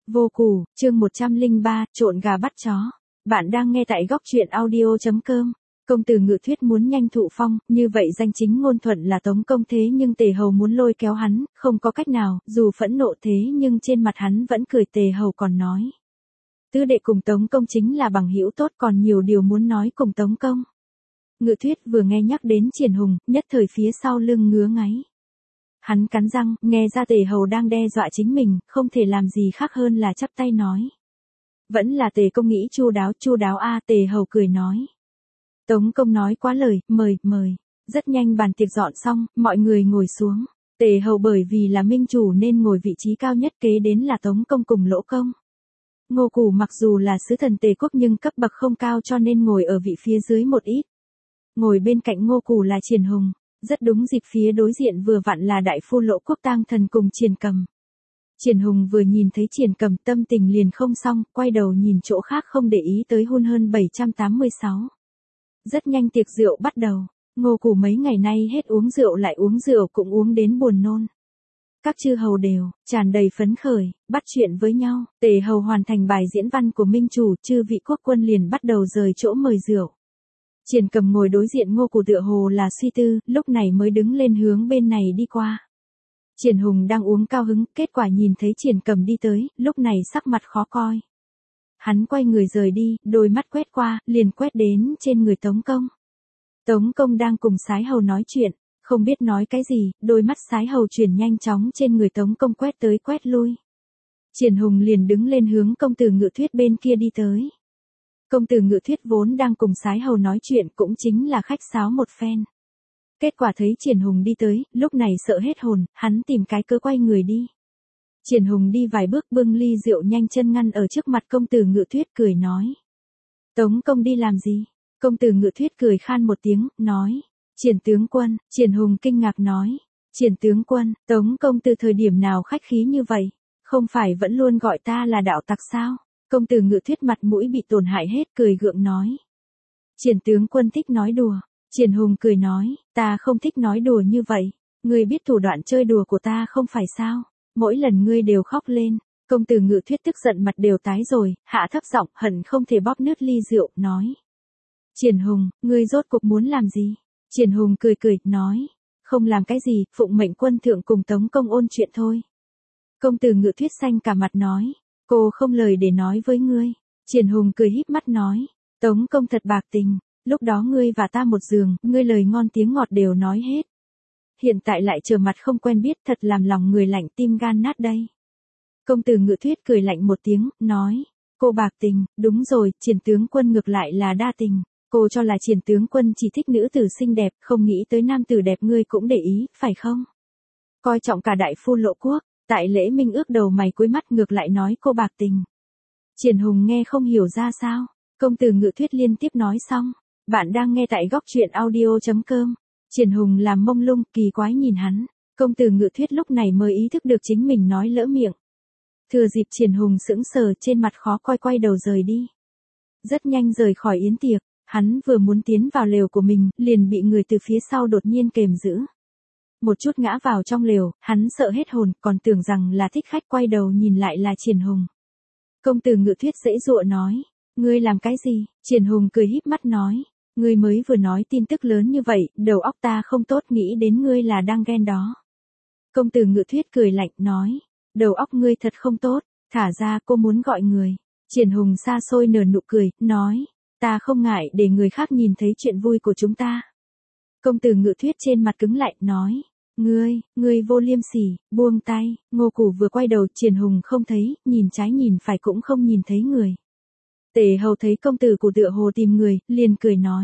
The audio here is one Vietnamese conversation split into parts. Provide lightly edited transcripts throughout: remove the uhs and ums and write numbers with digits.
Vô Củ, chương 103, trộn gà bắt chó. Bạn đang nghe tại góc truyện audio.com. Công tử Ngự Thuyết muốn nhanh thụ phong, như vậy danh chính ngôn thuận là Tống Công thế nhưng Tề Hầu muốn lôi kéo hắn, không có cách nào, dù phẫn nộ thế nhưng trên mặt hắn vẫn cười. Tề Hầu còn nói. Tứ đệ cùng Tống Công chính là bằng hữu tốt, còn nhiều điều muốn nói cùng Tống Công. Ngự Thuyết vừa nghe nhắc đến Triển Hùng, nhất thời phía sau lưng ngứa ngáy. Hắn cắn răng, nghe ra Tề Hầu đang đe dọa chính mình, không thể làm gì khác hơn là chắp tay nói. Vẫn là Tề Công nghĩ chu đáo a. Tề Hầu cười nói. Tống Công nói quá lời, mời. Rất nhanh bàn tiệc dọn xong, mọi người ngồi xuống. Tề Hầu bởi vì là minh chủ nên ngồi vị trí cao nhất, kế đến là Tống Công cùng Lỗ Công. Ngô Củ mặc dù là sứ thần Tề quốc nhưng cấp bậc không cao cho nên ngồi ở vị phía dưới một ít. Ngồi bên cạnh Ngô Củ là Triển Hùng. Rất đúng dịp phía đối diện vừa vặn là đại phu Lỗ Quốc Tang Thần cùng Triển Cầm. Triển Hùng vừa nhìn thấy Triển Cầm tâm tình liền không xong, quay đầu nhìn chỗ khác không để ý tới hơn 786. Rất nhanh tiệc rượu bắt đầu, Ngô Củ mấy ngày nay hết uống rượu lại uống rượu cũng uống đến buồn nôn. Các chư hầu đều tràn đầy phấn khởi, bắt chuyện với nhau. Tề Hầu hoàn thành bài diễn văn của minh chủ, chư vị quốc quân liền bắt đầu rời chỗ mời rượu. Triển Cầm ngồi đối diện Ngô Củ tựa hồ là suy tư, lúc này mới đứng lên hướng bên này đi qua. Triển Hùng đang uống cao hứng, kết quả nhìn thấy Triển Cầm đi tới, lúc này sắc mặt khó coi. Hắn quay người rời đi, đôi mắt quét qua, liền quét đến trên người Tống Công. Tống Công đang cùng Sái Hầu nói chuyện, không biết nói cái gì, đôi mắt Sái Hầu chuyển nhanh chóng trên người Tống Công quét tới quét lui. Triển Hùng liền đứng lên hướng công tử Ngự Thuyết bên kia đi tới. Công tử Ngự Thuyết vốn đang cùng Sái Hầu nói chuyện cũng chính là khách sáo một phen. Kết quả thấy Triển Hùng đi tới, lúc này sợ hết hồn, hắn tìm cái cớ quay người đi. Triển Hùng đi vài bước bưng ly rượu nhanh chân ngăn ở trước mặt công tử Ngự Thuyết cười nói. Tống Công đi làm gì? Công tử Ngự Thuyết cười khan một tiếng, nói. Triển tướng quân. Triển Hùng kinh ngạc nói. Triển tướng quân, Tống Công từ thời điểm nào khách khí như vậy? Không phải vẫn luôn gọi ta là đạo tặc sao? Công tử Ngự Thuyết mặt mũi bị tổn hại hết, cười gượng nói. Triển tướng quân thích nói đùa. Triển Hùng cười nói, ta không thích nói đùa như vậy. Ngươi biết thủ đoạn chơi đùa của ta không phải sao? Mỗi lần ngươi đều khóc lên. Công tử Ngự Thuyết tức giận mặt đều tái rồi, hạ thấp giọng hận không thể bóp nứt ly rượu, nói. Triển Hùng, ngươi rốt cuộc muốn làm gì? Triển Hùng cười, nói. Không làm cái gì, phụng mệnh quân thượng cùng Tống Công ôn chuyện thôi. Công tử Ngự Thuyết xanh cả mặt nói. Cô không lời để nói với ngươi. Triển Hùng cười híp mắt nói. Tống Công thật bạc tình. Lúc đó ngươi và ta một giường, ngươi lời ngon tiếng ngọt đều nói hết. Hiện tại lại trở mặt không quen biết, thật làm lòng người lạnh tim gan nát đây. Công tử Ngự Thuyết cười lạnh một tiếng, nói. Cô bạc tình, đúng rồi, Triển tướng quân ngược lại là đa tình. Cô cho là Triển tướng quân chỉ thích nữ tử xinh đẹp, không nghĩ tới nam tử đẹp ngươi cũng để ý, phải không? Coi trọng cả đại phu Lộ Quốc, tại lễ minh ước đầu mày cuối mắt ngược lại nói cô bạc tình. Triển Hùng nghe không hiểu ra sao. Công tử Ngự Thuyết liên tiếp nói xong. Bạn đang nghe tại góc truyện audio.com. Triển Hùng làm mông lung, kỳ quái nhìn hắn. Công tử Ngự Thuyết lúc này mới ý thức được chính mình nói lỡ miệng. Thừa dịp Triển Hùng sững sờ trên mặt khó coi, quay đầu rời đi. Rất nhanh rời khỏi yến tiệc, hắn vừa muốn tiến vào lều của mình, liền bị người từ phía sau đột nhiên kềm giữ. Một chút ngã vào trong lều, hắn sợ hết hồn, còn tưởng rằng là thích khách, quay đầu nhìn lại là Triển Hùng. Công tử Ngự Thuyết giãy giụa nói. Ngươi làm cái gì? Triển Hùng cười híp mắt nói. Ngươi mới vừa nói tin tức lớn như vậy, đầu óc ta không tốt, nghĩ đến ngươi là đang ghen đó. Công tử Ngự Thuyết cười lạnh nói. Đầu óc ngươi thật không tốt, thả ra, cô muốn gọi người. Triển Hùng xa xôi nở nụ cười, nói. Ta không ngại để người khác nhìn thấy chuyện vui của chúng ta. Công tử Ngự Thuyết trên mặt cứng lại, nói. Ngươi vô liêm sỉ, buông tay. Ngô Củ vừa quay đầu, Triển Hùng không thấy, nhìn trái nhìn phải cũng không nhìn thấy người. Tề Hầu thấy công tử của tựa hồ tìm người, liền cười nói.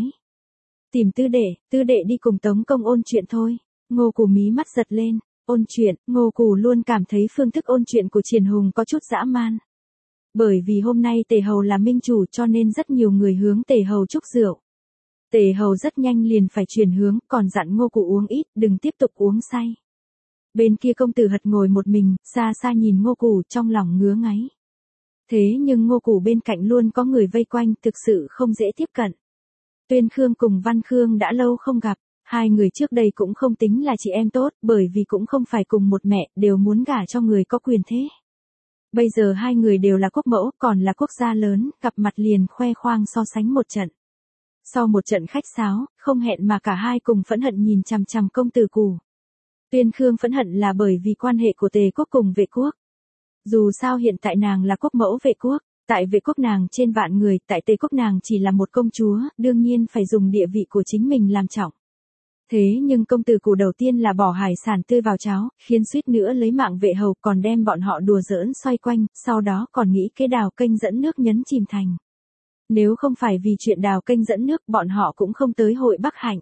Tìm tư đệ đi cùng Tống Công ôn chuyện thôi. Ngô Củ mí mắt giật lên, ôn chuyện, Ngô Củ luôn cảm thấy phương thức ôn chuyện của Triển Hùng có chút dã man. Bởi vì hôm nay Tề Hầu là minh chủ cho nên rất nhiều người hướng Tề Hầu chúc rượu. Tề Hầu rất nhanh liền phải chuyển hướng, còn dặn Ngô Củ uống ít, đừng tiếp tục uống say. Bên kia công tử Hật ngồi một mình, xa xa nhìn Ngô Củ trong lòng ngứa ngáy. Thế nhưng Ngô Củ bên cạnh luôn có người vây quanh, thực sự không dễ tiếp cận. Tuyên Khương cùng Văn Khương đã lâu không gặp, hai người trước đây cũng không tính là chị em tốt, bởi vì cũng không phải cùng một mẹ, đều muốn gả cho người có quyền thế. Bây giờ hai người đều là quốc mẫu, còn là quốc gia lớn, gặp mặt liền khoe khoang so sánh một trận. Sau một trận khách sáo, không hẹn mà cả hai cùng phẫn hận nhìn chằm chằm công tử Cù. Tuyên Khương phẫn hận là bởi vì quan hệ của Tề quốc cùng Vệ quốc. Dù sao hiện tại nàng là quốc mẫu Vệ quốc, tại Vệ quốc nàng trên vạn người, tại Tề quốc nàng chỉ là một công chúa, đương nhiên phải dùng địa vị của chính mình làm trọng. Thế nhưng công tử Cù đầu tiên là bỏ hải sản tươi vào cháo, khiến suýt nữa lấy mạng Vệ hầu, còn đem bọn họ đùa giỡn xoay quanh, sau đó còn nghĩ kế đào kênh dẫn nước nhấn chìm thành. Nếu không phải vì chuyện đào kênh dẫn nước, bọn họ cũng không tới hội Bắc Hạnh.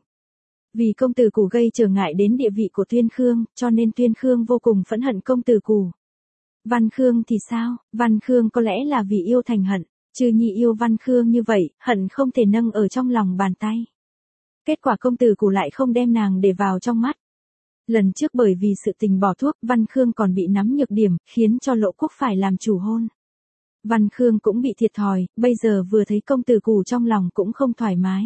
Vì công tử Cù gây trở ngại đến địa vị của Tuyên Khương, cho nên Tuyên Khương vô cùng phẫn hận công tử Cù. Văn Khương thì sao? Văn Khương có lẽ là vì yêu thành hận, Trừ Nhi yêu Văn Khương như vậy, hận không thể nâng ở trong lòng bàn tay. Kết quả công tử Cù lại không đem nàng để vào trong mắt. Lần trước bởi vì sự tình bỏ thuốc, Văn Khương còn bị nắm nhược điểm, khiến cho Lộ Quốc phải làm chủ hôn. Văn Khương cũng bị thiệt thòi, bây giờ vừa thấy công tử Cù trong lòng cũng không thoải mái.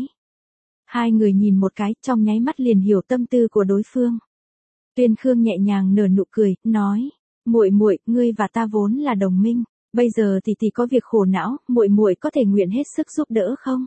Hai người nhìn một cái, trong nháy mắt liền hiểu tâm tư của đối phương. Tuyên Khương nhẹ nhàng nở nụ cười, nói: "Muội muội, ngươi và ta vốn là đồng minh, bây giờ tỷ tỷ có việc khổ não, muội muội có thể nguyện hết sức giúp đỡ không?"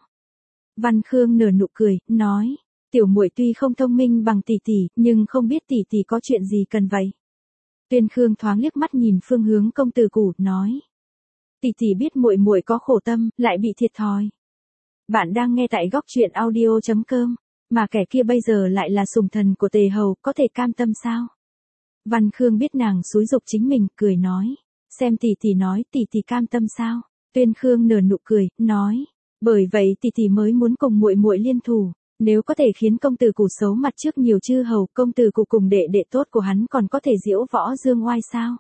Văn Khương nở nụ cười, nói: "Tiểu muội tuy không thông minh bằng tỷ tỷ, nhưng không biết tỷ tỷ có chuyện gì cần vậy?" Tuyên Khương thoáng liếc mắt nhìn phương hướng công tử Cù, nói: "Tỷ tỷ biết muội muội có khổ tâm, lại bị thiệt thòi." Bạn đang nghe tại góc truyện audio.com, mà kẻ kia bây giờ lại là sủng thần của Tề hầu, có thể cam tâm sao? Văn Khương biết nàng xúi giục chính mình, cười nói: "Xem tỷ tỷ nói, tỷ tỷ cam tâm sao?" Tuyên Khương nở nụ cười, nói: "Bởi vậy tỷ tỷ mới muốn cùng muội muội liên thủ, nếu có thể khiến công tử Cù xấu mặt trước nhiều chư hầu, công tử Cù cùng đệ đệ tốt của hắn còn có thể diễu võ dương oai sao?"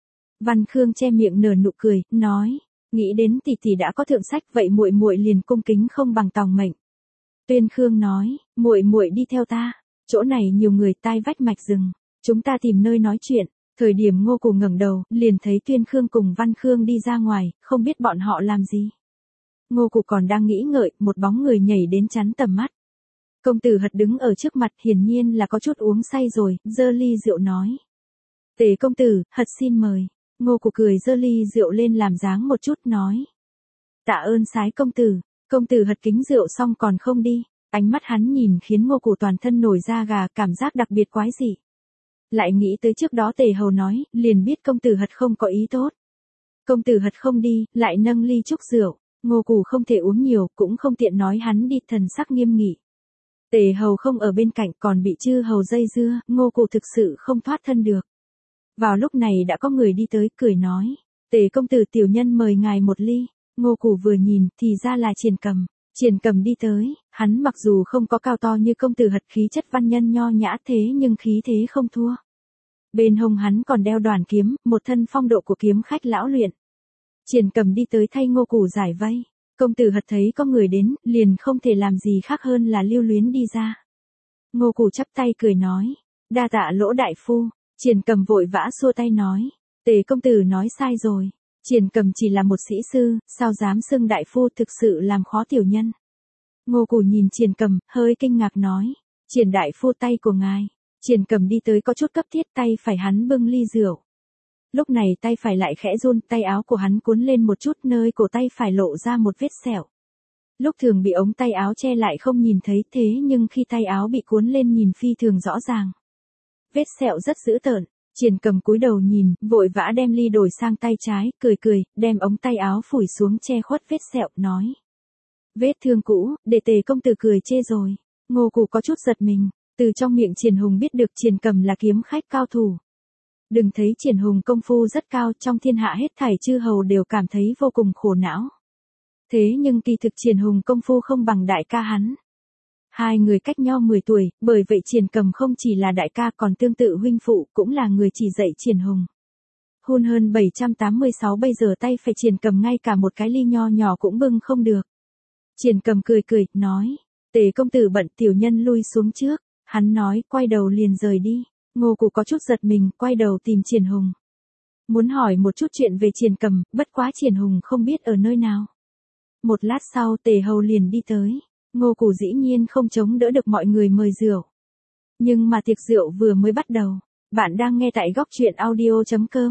Văn Khương che miệng nở nụ cười, nói: "Nghĩ đến tỷ tỷ đã có thượng sách, vậy muội muội liền cung kính không bằng tòng mệnh." Tuyên Khương nói: "Muội muội đi theo ta, chỗ này nhiều người, tai vách mạch rừng, chúng ta tìm nơi nói chuyện." Thời điểm Ngô Cù ngẩng đầu, liền thấy Tuyên Khương cùng Văn Khương đi ra ngoài, không biết bọn họ làm gì. Ngô Cù còn đang nghĩ ngợi, một bóng người nhảy đến chắn tầm mắt. Công tử Hật đứng ở trước mặt, hiển nhiên là có chút uống say rồi, giơ ly rượu nói: "Tề công tử, Hật xin mời." Ngô Cù cười giơ ly rượu lên làm dáng một chút, nói: "Tạ ơn sái công tử." Công tử Hật kính rượu xong còn không đi, ánh mắt hắn nhìn khiến Ngô Cù toàn thân nổi da gà, cảm giác đặc biệt quái dị. Lại nghĩ tới trước đó Tề hầu nói, liền biết công tử Hật không có ý tốt. Công tử Hật không đi, lại nâng ly chúc rượu, Ngô Cù không thể uống nhiều, cũng không tiện nói hắn đi, thần sắc nghiêm nghị. Tề hầu không ở bên cạnh, còn bị chư hầu dây dưa, Ngô Cù thực sự không thoát thân được. Vào lúc này đã có người đi tới, cười nói: "Tề công tử, tiểu nhân mời ngài một ly." Ngô Cù vừa nhìn, thì ra là Triển Cầm. Triển Cầm đi tới, hắn mặc dù không có cao to như công tử Hật, khí chất văn nhân nho nhã, thế nhưng khí thế không thua. Bên hông hắn còn đeo đoàn kiếm, một thân phong độ của kiếm khách lão luyện. Triển Cầm đi tới thay Ngô Cù giải vây. Công tử Hật thấy có người đến, liền không thể làm gì khác hơn là lưu luyến đi ra. Ngô Cù chắp tay cười nói: "Đa tạ Lỗ đại phu." Triển Cầm vội vã xua tay nói: "Tề công tử nói sai rồi. Triển Cầm chỉ là một sĩ sư, sao dám xưng đại phu, thực sự làm khó tiểu nhân." Ngô Cù nhìn Triển Cầm, hơi kinh ngạc nói: "Triển đại phu, tay của ngài." Triển Cầm đi tới có chút cấp thiết, tay phải hắn bưng ly rượu. Lúc này tay phải lại khẽ run, tay áo của hắn cuốn lên một chút, nơi cổ tay phải lộ ra một vết sẹo. Lúc thường bị ống tay áo che lại không nhìn thấy, thế nhưng khi tay áo bị cuốn lên nhìn phi thường rõ ràng. Vết sẹo rất dữ tợn. Triển Cầm cúi đầu nhìn, vội vã đem ly đổi sang tay trái, cười cười, đem ống tay áo phủi xuống che khuất vết sẹo, nói: "Vết thương cũ, để Tề công tử cười chê rồi." Ngô Cù có chút giật mình, từ trong miệng Triển Hùng biết được Triển Cầm là kiếm khách cao thủ. Đừng thấy Triển Hùng công phu rất cao, trong thiên hạ hết thảy chư hầu đều cảm thấy vô cùng khổ não. Thế nhưng kỳ thực Triển Hùng công phu không bằng đại ca hắn. Hai người cách nhau 10 tuổi, bởi vậy Triển Cầm không chỉ là đại ca, còn tương tự huynh phụ, cũng là người chỉ dạy Triển Hùng. Hun hơn 786, bây giờ tay phải Triển Cầm ngay cả một cái ly nho nhỏ cũng bưng không được. Triển Cầm cười cười, nói: "Tề công tử bận, tiểu nhân lui xuống trước." Hắn nói, quay đầu liền rời đi. Ngô Cù có chút giật mình, quay đầu tìm Triển Hùng. Muốn hỏi một chút chuyện về Triển Cầm, bất quá Triển Hùng không biết ở nơi nào. Một lát sau Tề hầu liền đi tới. Ngô Cù dĩ nhiên không chống đỡ được mọi người mời rượu. Nhưng mà tiệc rượu vừa mới bắt đầu. Bạn đang nghe tại góc truyện audio.com.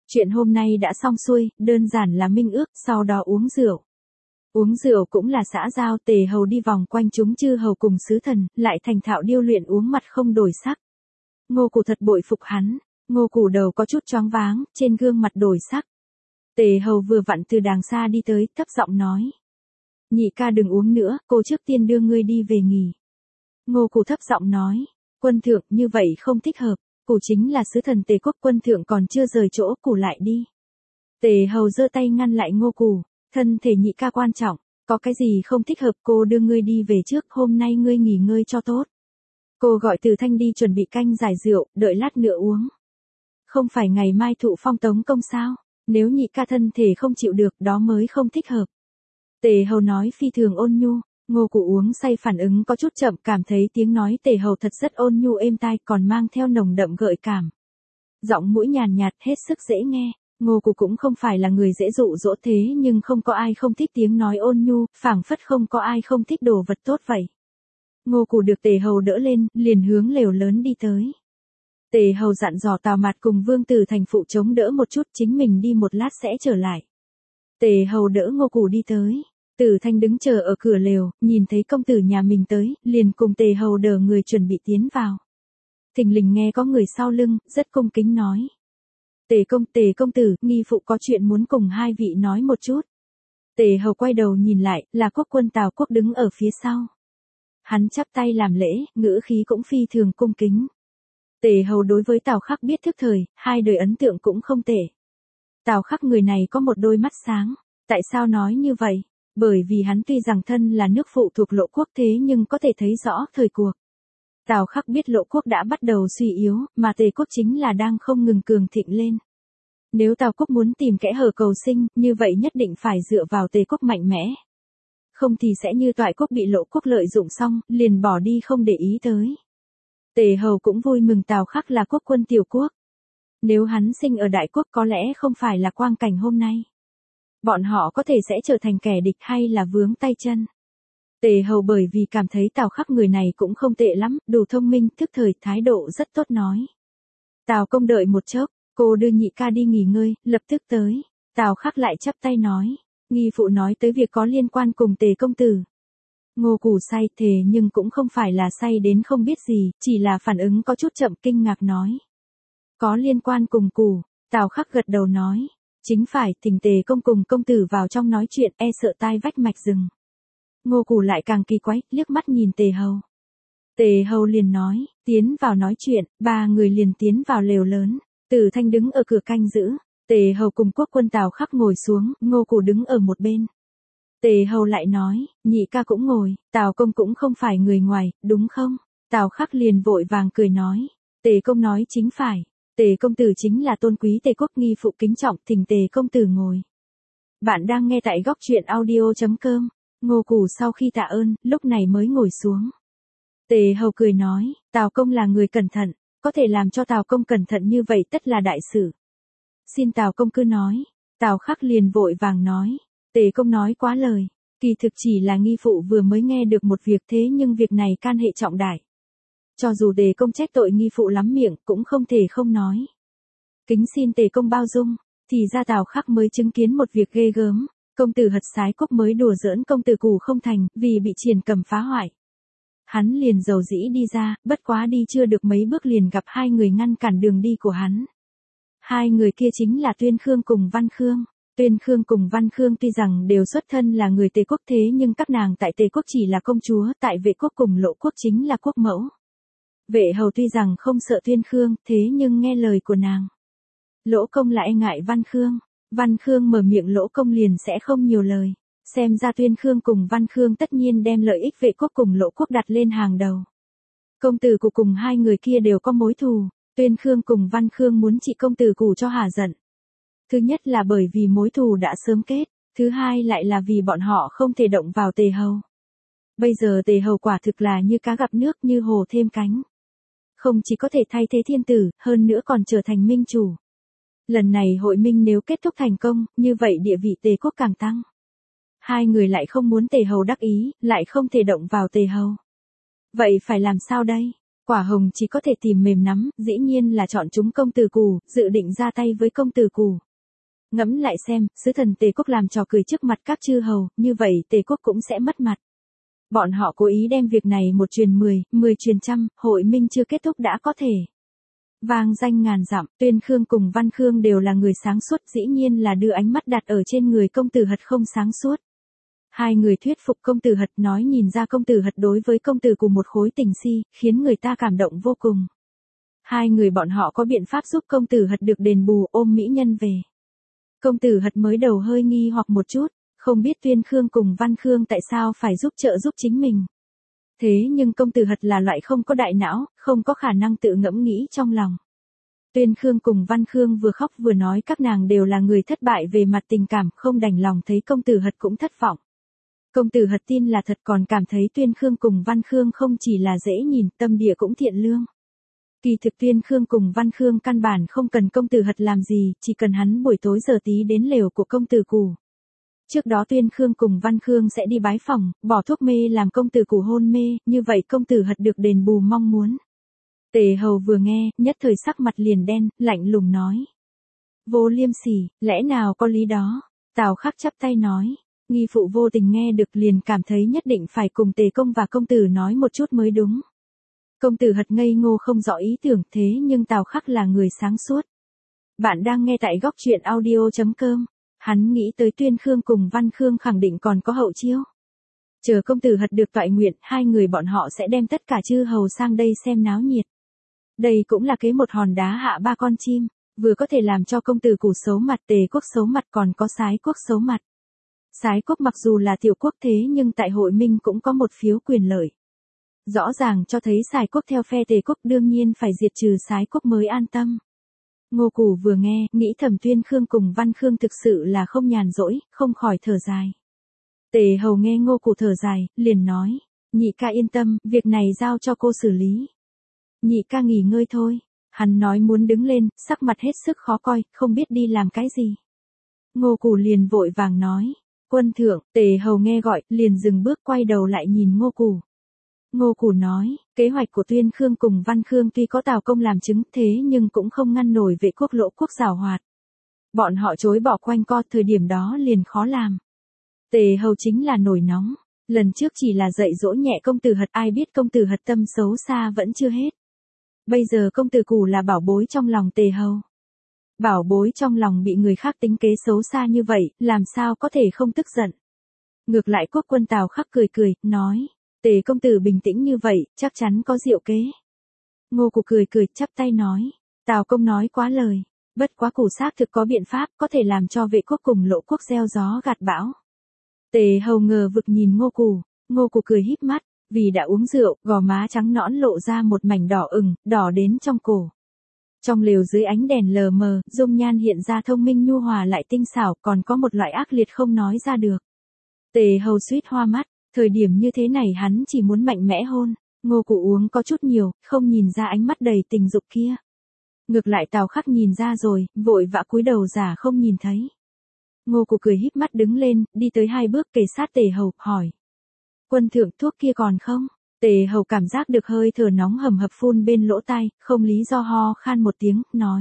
Chuyện hôm nay đã xong xuôi, đơn giản là minh ước, sau đó uống rượu. Uống rượu cũng là xã giao. Tề Hầu đi vòng quanh chúng chư hầu cùng sứ thần, lại thành thạo điêu luyện uống mặt không đổi sắc. Ngô Cù thật bội phục hắn. Ngô Cù đầu có chút choáng váng, trên gương mặt đổi sắc. Tề Hầu vừa vặn từ đàng xa đi tới, thấp giọng nói. Nhị ca đừng uống nữa, cô trước tiên đưa ngươi đi về nghỉ. Ngô Cù thấp giọng nói. Quân thượng, như vậy không thích hợp. Cù chính là sứ thần Tề quốc, quân thượng còn chưa rời chỗ, Cù lại đi. Tề Hầu giơ tay ngăn lại Ngô Cù. Thân thể nhị ca quan trọng, có cái gì không thích hợp, cô đưa ngươi đi về trước, hôm nay ngươi nghỉ ngơi cho tốt. Cô gọi Từ Thanh đi chuẩn bị canh giải rượu, đợi lát nữa uống. Không phải ngày mai thụ phong Tống công sao? Nếu nhị ca thân thể không chịu được, đó mới không thích hợp. Tề Hầu nói phi thường ôn nhu. Ngô Cù uống say phản ứng có chút chậm, cảm thấy tiếng nói Tề Hầu thật rất ôn nhu êm tai, còn mang theo nồng đậm gợi cảm. Giọng mũi nhàn nhạt, hết sức dễ nghe. Ngô Cù cũng không phải là người dễ dụ dỗ, thế nhưng không có ai không thích tiếng nói ôn nhu, phảng phất không có ai không thích đồ vật tốt vậy. Ngô Cù được Tề Hầu đỡ lên, liền hướng lều lớn đi tới. Tề Hầu dặn dò Tào Mạt cùng Vương Tử Thành phụ chống đỡ một chút, chính mình đi một lát sẽ trở lại. Tề Hầu đỡ Ngô Cù đi tới. Tử Thanh đứng chờ ở cửa lều, nhìn thấy công tử nhà mình tới, liền cùng Tề Hầu đỡ người chuẩn bị tiến vào. Thình lình nghe có người sau lưng, rất cung kính nói. Tề công tử, nghi phụ có chuyện muốn cùng hai vị nói một chút. Tề Hầu quay đầu nhìn lại, là quốc quân Tào Quốc đứng ở phía sau. Hắn chắp tay làm lễ, ngữ khí cũng phi thường cung kính. Tề Hầu đối với Tào Khắc biết thức thời, hai đời ấn tượng cũng không tệ. Tào Khắc người này có một đôi mắt sáng. Tại sao nói như vậy? Bởi vì hắn tuy rằng thân là nước phụ thuộc Lộ quốc, thế nhưng có thể thấy rõ thời cuộc. Tào Khắc biết Lộ quốc đã bắt đầu suy yếu, mà Tề quốc chính là đang không ngừng cường thịnh lên. Nếu Tào quốc muốn tìm kẽ hở cầu sinh, như vậy nhất định phải dựa vào Tề quốc mạnh mẽ. Không thì sẽ như Toại quốc bị Lộ quốc lợi dụng xong, liền bỏ đi không để ý tới. Tề Hầu cũng vui mừng Tào Khắc là quốc quân tiểu quốc. Nếu hắn sinh ở đại quốc có lẽ không phải là quang cảnh hôm nay. Bọn họ có thể sẽ trở thành kẻ địch hay là vướng tay chân. Tề Hầu bởi vì cảm thấy Tào Khắc người này cũng không tệ lắm, đủ thông minh, thức thời, thái độ rất tốt nói. Tào công đợi một chốc, cô đưa nhị ca đi nghỉ ngơi, lập tức tới. Tào Khắc lại chắp tay nói. Nghi phụ nói tới việc có liên quan cùng Tề công tử. Ngô Cù say thề nhưng cũng không phải là say đến không biết gì, chỉ là phản ứng có chút chậm, kinh ngạc nói. Có liên quan cùng Cù, Tào Khắc gật đầu nói. Chính phải, thỉnh Tề công cùng công tử vào trong nói chuyện, e sợ tai vách mạch rừng. Ngô Cù lại càng kỳ quái, liếc mắt nhìn Tề Hầu. Tề Hầu liền nói, tiến vào nói chuyện, ba người liền tiến vào lều lớn. Tử Thanh đứng ở cửa canh giữ. Tề Hầu cùng quốc quân Tào Khắc ngồi xuống, Ngô Cù đứng ở một bên. Tề Hầu lại nói, nhị ca cũng ngồi, Tào công cũng không phải người ngoài, đúng không? Tào Khắc liền vội vàng cười nói. Tề công nói chính phải. Tề công tử chính là tôn quý Tề quốc, nghi phụ kính trọng, thỉnh Tề công tử ngồi. Bạn đang nghe tại góc truyện audio.com. Ngô Cù sau khi tạ ơn, lúc này mới ngồi xuống. Tề Hầu cười nói, Tào công là người cẩn thận, có thể làm cho Tào công cẩn thận như vậy tất là đại sự. Xin Tào công cứ nói. Tào Khắc liền vội vàng nói. Tề công nói quá lời, kỳ thực chỉ là nghi phụ vừa mới nghe được một việc, thế nhưng việc này can hệ trọng đại. Cho dù Tề công trách tội nghi phụ lắm miệng, cũng không thể không nói. Kính xin Tề công bao dung, thì ra Tào Khắc mới chứng kiến một việc ghê gớm. Công tử Hật Sái Quốc mới đùa giỡn công tử Cù không thành, vì bị Triển Cầm phá hoại. Hắn liền dầu dĩ đi ra, bất quá đi chưa được mấy bước liền gặp hai người ngăn cản đường đi của hắn. Hai người kia chính là Tuyên Khương cùng Văn Khương. Tuyên Khương cùng Văn Khương tuy rằng đều xuất thân là người Tề quốc, thế nhưng các nàng tại Tề quốc chỉ là công chúa, tại Vệ quốc cùng Lộ quốc chính là quốc mẫu. Vệ hầu tuy rằng không sợ Tuyên Khương, thế nhưng nghe lời của nàng. Lỗ công lại e ngại Văn Khương. Văn Khương mở miệng Lỗ công liền sẽ không nhiều lời. Xem ra Tuyên Khương cùng Văn Khương tất nhiên đem lợi ích Vệ quốc cùng Lộ quốc đặt lên hàng đầu. Công tử Cù cùng hai người kia đều có mối thù. Tuyên Khương cùng Văn Khương muốn trị công tử Cù cho hả giận. Thứ nhất là bởi vì mối thù đã sớm kết, thứ hai lại là vì bọn họ không thể động vào Tề Hầu. Bây giờ Tề Hầu quả thực là như cá gặp nước, như hồ thêm cánh. Không chỉ có thể thay thế thiên tử, hơn nữa còn trở thành minh chủ. Lần này hội minh nếu kết thúc thành công, như vậy địa vị Tề quốc càng tăng. Hai người lại không muốn Tề Hầu đắc ý, lại không thể động vào Tề Hầu. Vậy phải làm sao đây? Quả hồng chỉ có thể tìm mềm nắm, dĩ nhiên là chọn chúng công tử Cù, dự định ra tay với công tử Cù. Ngẫm lại xem, sứ thần Tề quốc làm trò cười trước mặt các chư hầu, như vậy Tề quốc cũng sẽ mất mặt. Bọn họ cố ý đem việc này một truyền 10, 10 truyền trăm, hội minh chưa kết thúc đã có thể vang danh ngàn dặm. Tuyên Khương cùng Văn Khương đều là người sáng suốt, dĩ nhiên là đưa ánh mắt đặt ở trên người công tử Hật không sáng suốt. Hai người thuyết phục công tử Hật, nói nhìn ra công tử Hật đối với công tử cùng một khối tình si, khiến người ta cảm động vô cùng. Hai người bọn họ có biện pháp giúp công tử Hật được đền bù, ôm mỹ nhân về. Công tử Hật mới đầu hơi nghi hoặc một chút, không biết Tuyên Khương cùng Văn Khương tại sao phải trợ giúp chính mình. Thế nhưng công tử Hật là loại không có đại não, không có khả năng tự ngẫm nghĩ trong lòng. Tuyên Khương cùng Văn Khương vừa khóc vừa nói các nàng đều là người thất bại về mặt tình cảm, không đành lòng thấy công tử Hật cũng thất vọng. Công tử Hật tin là thật, còn cảm thấy Tuyên Khương cùng Văn Khương không chỉ là dễ nhìn, tâm địa cũng thiện lương. Kỳ thực Tuyên Khương cùng Văn Khương căn bản không cần công tử Hật làm gì, chỉ cần hắn buổi tối giờ tí đến lều của công tử Cù. Trước đó Tuyên Khương cùng Văn Khương sẽ đi bái phòng, bỏ thuốc mê làm công tử Cù hôn mê, như vậy công tử Hật được đền bù mong muốn. Tề hầu vừa nghe, nhất thời sắc mặt liền đen, lạnh lùng nói. Vô liêm sỉ, lẽ nào có lý đó? Tào Khắc chắp tay nói. Nghi phụ vô tình nghe được liền cảm thấy nhất định phải cùng Tề công và công tử nói một chút mới đúng. Công tử Hật ngây ngô không rõ ý tưởng, thế nhưng Tào Khắc là người sáng suốt. Bạn đang nghe tại góc truyện audio.com. Hắn nghĩ tới Tuyên Khương cùng Văn Khương khẳng định còn có hậu chiêu. Chờ công tử Hật được toại nguyện, hai người bọn họ sẽ đem tất cả chư hầu sang đây xem náo nhiệt. Đây cũng là kế một hòn đá hạ ba con chim, vừa có thể làm cho công tử Cù xấu mặt, Tề quốc xấu mặt, còn có Sái quốc xấu mặt. Sái quốc mặc dù là tiểu quốc thế nhưng tại hội minh cũng có một phiếu quyền lợi. Rõ ràng cho thấy Sái quốc theo phe Tề quốc, đương nhiên phải diệt trừ Sái quốc mới an tâm. Ngô Cù vừa nghe, nghĩ thầm Tuyên Khương cùng Văn Khương thực sự là không nhàn rỗi, không khỏi thở dài. Tề hầu nghe Ngô Cù thở dài, liền nói, nhị ca yên tâm, việc này giao cho cô xử lý. Nhị ca nghỉ ngơi thôi. Hắn nói muốn đứng lên, sắc mặt hết sức khó coi, không biết đi làm cái gì. Ngô Cù liền vội vàng nói, quân thượng. Tề hầu nghe gọi, liền dừng bước quay đầu lại nhìn Ngô Cù. Ngô Cù nói, kế hoạch của Tuyên Khương cùng Văn Khương tuy có Tào công làm chứng, thế nhưng cũng không ngăn nổi Vệ quốc Lỗ quốc giàu hoạt. Bọn họ chối bỏ quanh co, thời điểm đó liền khó làm. Tề hầu chính là nổi nóng, lần trước chỉ là dạy dỗ nhẹ công tử Hật, ai biết công tử Hật tâm xấu xa vẫn chưa hết. Bây giờ công tử Cù là bảo bối trong lòng Tề hầu. Bảo bối trong lòng bị người khác tính kế xấu xa như vậy, làm sao có thể không tức giận. Ngược lại quốc quân Tào Khắc cười cười, nói, Tề công tử bình tĩnh như vậy, chắc chắn có diệu kế. Ngô Cù cười cười, chắp tay nói, Tào công nói quá lời, bất quá Cù xác thực có biện pháp, có thể làm cho Vệ quốc cùng Lỗ quốc gieo gió gặt bão. Tề hầu ngờ vực nhìn Ngô Cù cười híp mắt, vì đã uống rượu, gò má trắng nõn lộ ra một mảnh đỏ ửng, đỏ đến trong cổ. Trong lều dưới ánh đèn lờ mờ, dung nhan hiện ra thông minh nhu hòa lại tinh xảo, còn có một loại ác liệt không nói ra được. Tề hầu suýt hoa mắt, thời điểm như thế này hắn chỉ muốn mạnh mẽ hôn. Ngô Cù uống có chút nhiều, không nhìn ra ánh mắt đầy tình dục kia. Ngược lại Tào Khắc nhìn ra rồi, vội vã cúi đầu giả không nhìn thấy. Ngô Cù cười híp mắt đứng lên, đi tới hai bước kề sát Tề hầu, hỏi. Quân thượng, thuốc kia còn không? Tề hầu cảm giác được hơi thở nóng hầm hập phun bên lỗ tai, không lý do ho khan một tiếng, nói.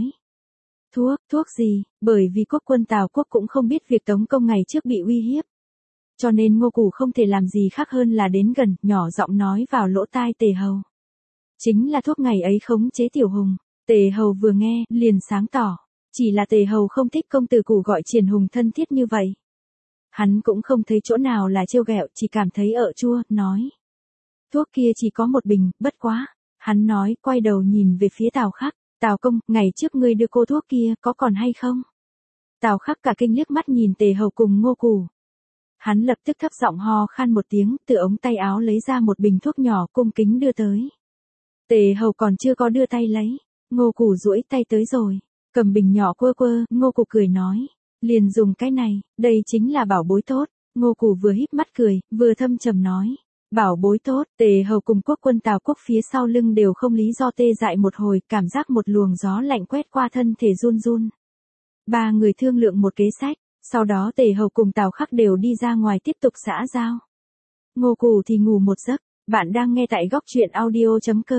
Thuốc gì? Bởi vì quốc quân Tào quốc cũng không biết việc Tống công ngày trước bị uy hiếp. Cho nên Ngô Cù không thể làm gì khác hơn là đến gần, nhỏ giọng nói vào lỗ tai Tề hầu. Chính là thuốc ngày ấy khống chế Tiểu Hùng. Tề hầu vừa nghe, liền sáng tỏ. Chỉ là Tề hầu không thích công tử Cù gọi Triển Hùng thân thiết như vậy. Hắn cũng không thấy chỗ nào là trêu ghẹo, chỉ cảm thấy ợ chua, nói. Thuốc kia chỉ có một bình, bất quá. Hắn nói, quay đầu nhìn về phía Tào Khắc. Tào công, ngày trước ngươi đưa cô thuốc kia, có còn hay không? Tào Khắc cả kinh liếc mắt nhìn Tề hầu cùng Ngô Cù. Hắn lập tức thấp giọng ho khan một tiếng, từ ống tay áo lấy ra một bình thuốc nhỏ cung kính đưa tới. Tề hầu còn chưa có đưa tay lấy. Ngô Cù duỗi tay tới rồi. Cầm bình nhỏ quơ, Ngô Cù cười nói. Liền dùng cái này, đây chính là bảo bối tốt. Ngô Cù vừa híp mắt cười, vừa thâm trầm nói. Bảo bối tốt. Tề hầu cùng quốc quân Tào quốc phía sau lưng đều không lý do tê dại một hồi, cảm giác một luồng gió lạnh quét qua thân thể run run. Ba người thương lượng một kế sách, sau đó Tề hầu cùng Tào Khắc đều đi ra ngoài tiếp tục xã giao. Ngô Cù thì ngủ một giấc. Bạn đang nghe tại góc truyện audio.com.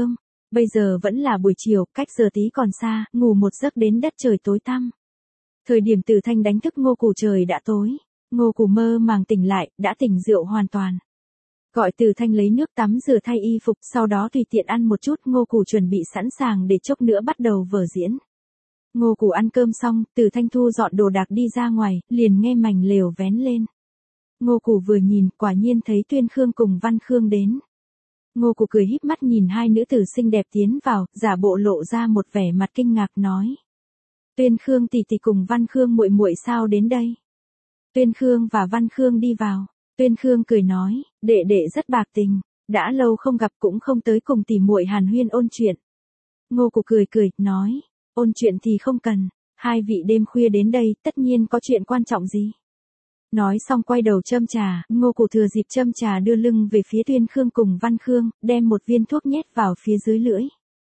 Bây giờ vẫn là buổi chiều, cách giờ tí còn xa, ngủ một giấc đến đất trời tối tăm. Thời điểm Từ Thanh đánh thức Ngô Củ trời đã tối. Ngô Củ mơ màng tỉnh lại, đã tỉnh rượu hoàn toàn. Gọi Từ Thanh lấy nước tắm rửa thay y phục, sau đó tùy tiện ăn một chút. Ngô Củ chuẩn bị sẵn sàng để chốc nữa bắt đầu vở diễn. Ngô Củ ăn cơm xong, Từ Thanh thu dọn đồ đạc đi ra ngoài, liền nghe mảnh lều vén lên. Ngô Củ vừa nhìn, quả nhiên thấy Tuyên Khương cùng Văn Khương đến. Ngô Củ cười híp mắt nhìn hai nữ tử xinh đẹp tiến vào, giả bộ lộ ra một vẻ mặt kinh ngạc nói: Tuyên Khương tỷ tỷ cùng Văn Khương muội muội sao đến đây? Tuyên Khương và Văn Khương đi vào. Tuyên Khương cười nói: đệ đệ rất bạc tình, đã lâu không gặp cũng không tới cùng tỷ muội hàn huyên ôn chuyện. Ngô Củ cười cười, nói: ôn chuyện thì không cần, hai vị đêm khuya đến đây, tất nhiên có chuyện quan trọng gì? Nói xong quay đầu châm trà, Ngô Củ thừa dịp châm trà đưa lưng về phía Tuyên Khương cùng Văn Khương, đem một viên thuốc nhét vào phía dưới lưỡi.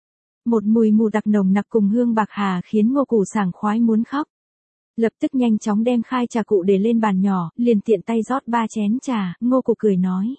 Một mùi mù đặc nồng nặc cùng hương bạc hà khiến Ngô Củ sảng khoái muốn khóc. Lập tức nhanh chóng đem khai trà cụ để lên bàn nhỏ, liền tiện tay rót 3 chén trà. Ngô Củ cười nói: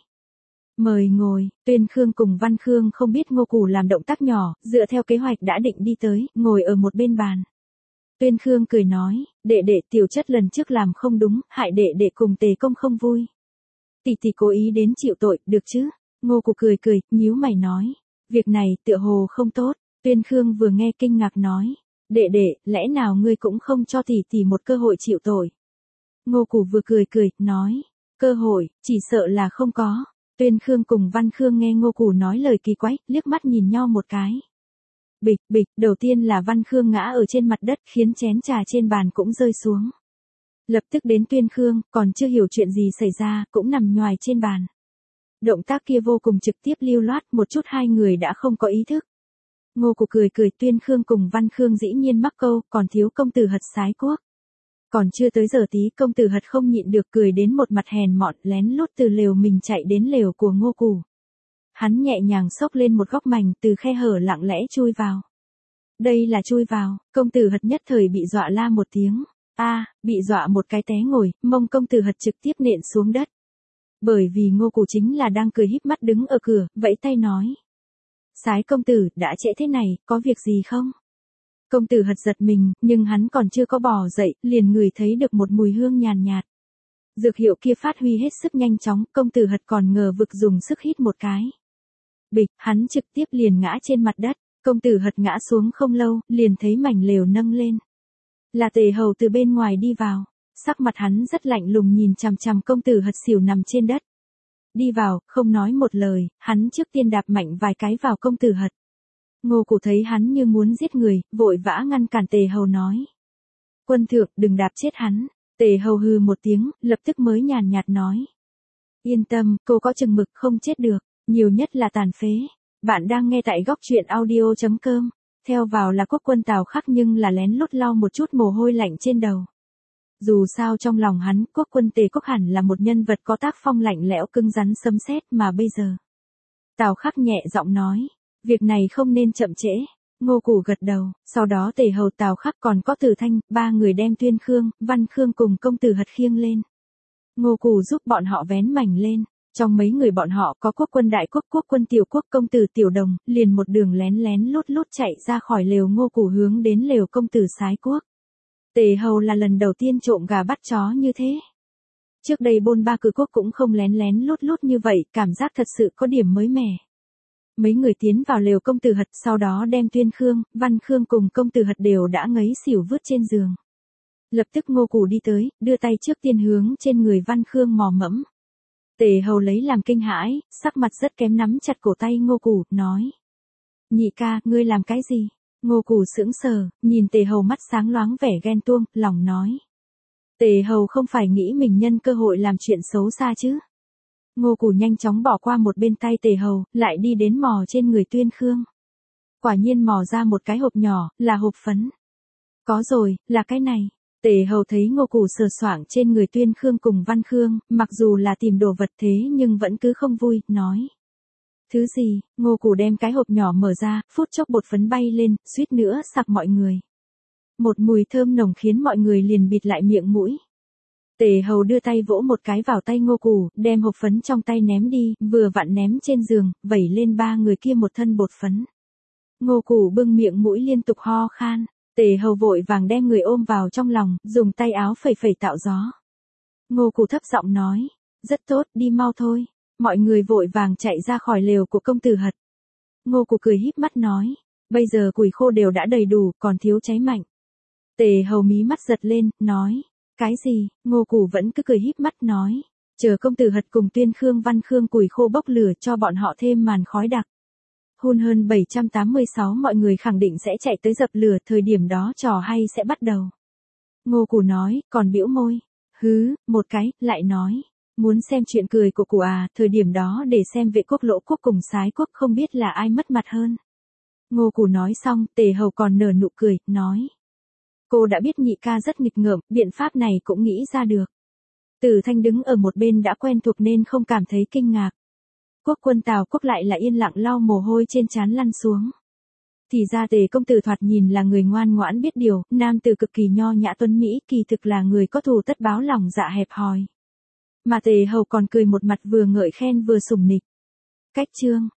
mời ngồi. Tuyên Khương cùng Văn Khương không biết Ngô Củ làm động tác nhỏ, dựa theo kế hoạch đã định đi tới, ngồi ở một bên bàn. Tuyên Khương cười nói: đệ đệ tiểu chất lần trước làm không đúng, hại đệ đệ cùng Tề công không vui. Tỷ tỷ cố ý đến chịu tội, được chứ? Ngô Củ cười cười, nhíu mày nói: việc này tựa hồ không tốt. Tuyên Khương vừa nghe kinh ngạc nói: đệ đệ, lẽ nào ngươi cũng không cho tỷ tỷ một cơ hội chịu tội? Ngô Củ vừa cười cười, nói: cơ hội, chỉ sợ là không có. Tuyên Khương cùng Văn Khương nghe Ngô Củ nói lời kỳ quái, liếc mắt nhìn nhau một cái. Bịch, bịch, đầu tiên là Văn Khương ngã ở trên mặt đất, khiến chén trà trên bàn cũng rơi xuống. Lập tức đến Tuyên Khương, còn chưa hiểu chuyện gì xảy ra, cũng nằm nhoài trên bàn. Động tác kia vô cùng trực tiếp lưu loát, một chút hai người đã không có ý thức. Ngô Củ cười cười, Tuyên Khương cùng Văn Khương dĩ nhiên mắc câu, còn thiếu công tử Hật sái quốc. Còn chưa tới giờ tí, công tử Hật không nhịn được cười đến một mặt hèn mọn, lén lút từ lều mình chạy đến lều của Ngô Củ. Hắn nhẹ nhàng xốc lên một góc mảnh, từ khe hở lặng lẽ chui vào. Đây là chui vào, công tử Hật nhất thời bị dọa la một tiếng. Bị dọa một cái té ngồi, mông công tử Hật trực tiếp nện xuống đất. Bởi vì Ngô Củ chính là đang cười híp mắt đứng ở cửa, vẫy tay nói: sái công tử, đã trễ thế này, có việc gì không? Công tử Hật giật mình, nhưng hắn còn chưa có bò dậy, liền ngửi thấy được một mùi hương nhàn nhạt. Dược hiệu kia phát huy hết sức nhanh chóng, công tử Hật còn ngờ vực dùng sức hít một cái. Bịch, hắn trực tiếp liền ngã trên mặt đất. Công tử Hật ngã xuống không lâu, liền thấy mảnh lều nâng lên. Là Tề hầu từ bên ngoài đi vào. Sắc mặt hắn rất lạnh lùng nhìn chằm chằm công tử Hật xỉu nằm trên đất. Đi vào, không nói một lời, hắn trước tiên đạp mạnh vài cái vào công tử Hật. Ngô Củ thấy hắn như muốn giết người, vội vã ngăn cản Tề hầu nói: quân thượng, đừng đạp chết hắn. Tề hầu hừ một tiếng, lập tức mới nhàn nhạt nói: yên tâm, cô có chừng mực, không chết được, nhiều nhất là tàn phế. Bạn đang nghe tại góc truyện audio.com. Theo vào là quốc quân Tào Khắc, nhưng là lén lút lau một chút mồ hôi lạnh trên đầu. Dù sao trong lòng hắn, quốc quân Tề Quốc hẳn là một nhân vật có tác phong lạnh lẽo cứng rắn sấm sét, mà bây giờ. Tào Khắc nhẹ giọng nói: việc này không nên chậm trễ. Ngô Củ gật đầu, sau đó Tề hầu Tào Khắc còn có Từ Thanh, ba người đem Tuyên Khương, Văn Khương cùng công tử Hật khiêng lên. Ngô Củ giúp bọn họ vén mảnh lên. Trong mấy người bọn họ có quốc quân đại quốc, quốc quân tiểu quốc, công tử Tiểu Đồng, liền một đường lén lén lút lút chạy ra khỏi lều Ngô Củ hướng đến lều công tử sái quốc. Tề hầu là lần đầu tiên trộm gà bắt chó như thế. Trước đây bôn ba cử quốc cũng không lén lén lút lút như vậy, cảm giác thật sự có điểm mới mẻ. Mấy người tiến vào lều công tử Hật, sau đó đem Tuyên Khương, Văn Khương cùng công tử Hật đều đã ngấy xỉu vứt trên giường. Lập tức Ngô Củ đi tới, đưa tay trước tiên hướng trên người Văn Khương mò mẫm. Tề hầu lấy làm kinh hãi, sắc mặt rất kém nắm chặt cổ tay Ngô Củ, nói: nhị ca, ngươi làm cái gì? Ngô Củ sững sờ, nhìn Tề hầu mắt sáng loáng vẻ ghen tuông, lòng nói: Tề hầu không phải nghĩ mình nhân cơ hội làm chuyện xấu xa chứ? Ngô Củ nhanh chóng bỏ qua một bên tay Tề hầu, lại đi đến mò trên người Tuyên Khương. Quả nhiên mò ra một cái hộp nhỏ, là hộp phấn. Có rồi, là cái này. Tề hầu thấy Ngô Củ sờ soạng trên người Tuyên Khương cùng Văn Khương, mặc dù là tìm đồ vật thế nhưng vẫn cứ không vui, nói: thứ gì? Ngô Củ đem cái hộp nhỏ mở ra, phút chốc bột phấn bay lên, suýt nữa sặc mọi người. Một mùi thơm nồng khiến mọi người liền bịt lại miệng mũi. Tề hầu đưa tay vỗ một cái vào tay Ngô Củ, đem hộp phấn trong tay ném đi, vừa vặn ném trên giường, vẩy lên ba người kia một thân bột phấn. Ngô Củ bưng miệng mũi liên tục ho khan, Tề Hầu vội vàng đem người ôm vào trong lòng, dùng tay áo phẩy phẩy tạo gió. Ngô Củ thấp giọng nói, rất tốt, đi mau thôi. Mọi người vội vàng chạy ra khỏi lều của công tử Hật. Ngô Củ cười híp mắt nói, bây giờ củi khô đều đã đầy đủ, còn thiếu cháy mạnh. Tề Hầu mí mắt giật lên, nói, cái gì? Ngô Củ vẫn cứ cười híp mắt nói, chờ công tử Hật cùng Tuyên Khương Văn Khương củi khô bốc lửa cho bọn họ thêm màn khói đặc. Hun hơn 786 mọi người khẳng định sẽ chạy tới dập lửa, thời điểm đó trò hay sẽ bắt đầu. Ngô Củ nói, còn bĩu môi. Hứ, một cái, lại nói. Muốn xem chuyện cười của cụ à, thời điểm đó để xem Vệ Quốc Lỗ Quốc cùng Sái Quốc không biết là ai mất mặt hơn. Ngô Củ nói xong, Tề Hầu còn nở nụ cười, nói. Cô đã biết nhị ca rất nghịch ngợm, biện pháp này cũng nghĩ ra được. Tử Thanh đứng ở một bên đã quen thuộc nên không cảm thấy kinh ngạc. Quốc quân Tào Quốc lại là yên lặng lau mồ hôi trên trán lăn xuống. Thì ra Tề công tử thoạt nhìn là người ngoan ngoãn biết điều, nam tử cực kỳ nho nhã tuấn mỹ, kỳ thực là người có thù tất báo, lòng dạ hẹp hòi. Mà Tề Hầu còn cười một mặt vừa ngợi khen vừa sủng nịch. Cách chương